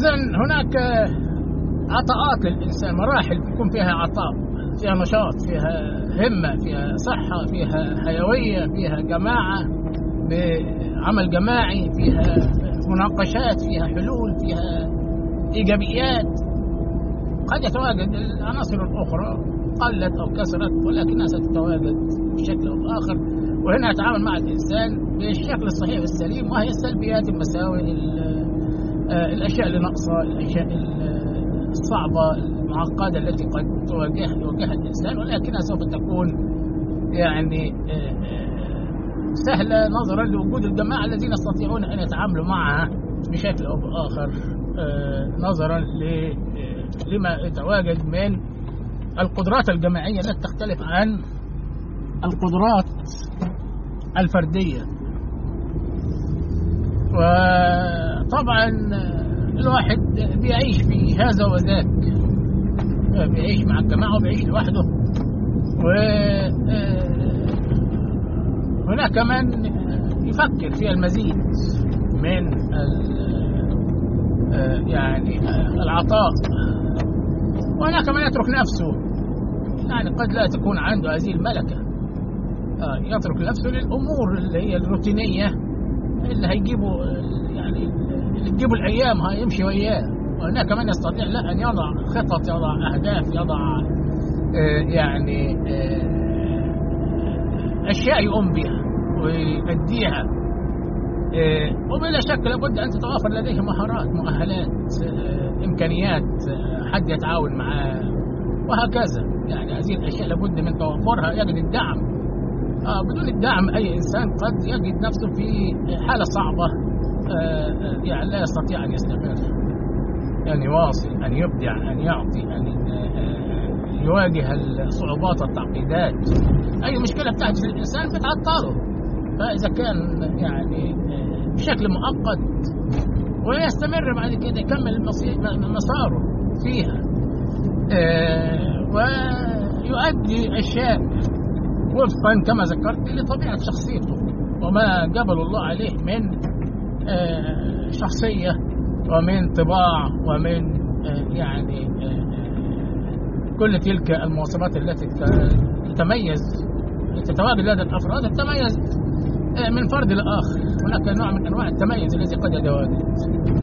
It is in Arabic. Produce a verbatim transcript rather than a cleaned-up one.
إذن هناك عطاءات للإنسان، مراحل بيكون فيها عطاء، فيها نشاط، فيها همة، فيها صحة، فيها حيوية، فيها جماعة بعمل جماعي، فيها مناقشات، فيها حلول، فيها إيجابيات. قد يتواجد العناصر الأخرى قلت أو كسرت، ولكنها ستتواجد بشكل أو بآخر. وهنا أتعامل مع الإنسان بالشكل الصحيح والسليم، وهي السلبيات، المساوئ، الأشياء اللي ناقصة، الأشياء الصعبة المعقدة التي قد تواجه يواجهها الإنسان، ولكنها سوف تكون يعني سهلة نظرا لوجود الجماعة الذين يستطيعون أن يتعاملوا معها بشكل أو بآخر، نظرا لما يتواجد من القدرات الجماعية التي تختلف عن القدرات الفردية. وطبعا الواحد بيعيش في هذا وذاك، بيعيش مع الجماعة وبيعيش لوحده، وهناك من يفكر في المزيد من يعني العطاء، وهناك من يترك نفسه، يعني قد لا تكون عنده هذه الملكة، يترك نفسه للأمور اللي هي الروتينية اللي هيجيبوا يعني اللي تجيبوا الأيام هيمشي وياه. وهناك من يستطيع لا أن يضع خطط، يضع أهداف، يضع يعني أشياء يقوم بها ويؤديها، وبلا شك لابد أن تتوافر لديه مهارات، مؤهلات، إمكانيات، حد يتعاون معاه وهكذا. يعني هذه الأشياء لابد من توفرها. يجد الدعم، آه بدون الدعم أي إنسان قد يجد نفسه في حالة صعبة، آه يعني لا يستطيع أن يستمر، أن يواصل، أن يبدع، أن يعطي، أن يواجه الصعوبات والتعقيدات. أي مشكلة بتحدث للإنسان بتعطله، فإذا كان يعني بشكل مؤقت ويستمر بعد كده يكمل مساره فيها، آه ويؤدي أشياء وفقا كما ذكرت لطبيعة شخصيته وما جبل الله عليه من آه شخصية ومن طباع ومن آه يعني آه كل تلك المواصفات التي تتميز تتواجد لدى الأفراد، تتميز من فرد لآخر. هناك نوع من أنواع التميز الذي قد يتواجد.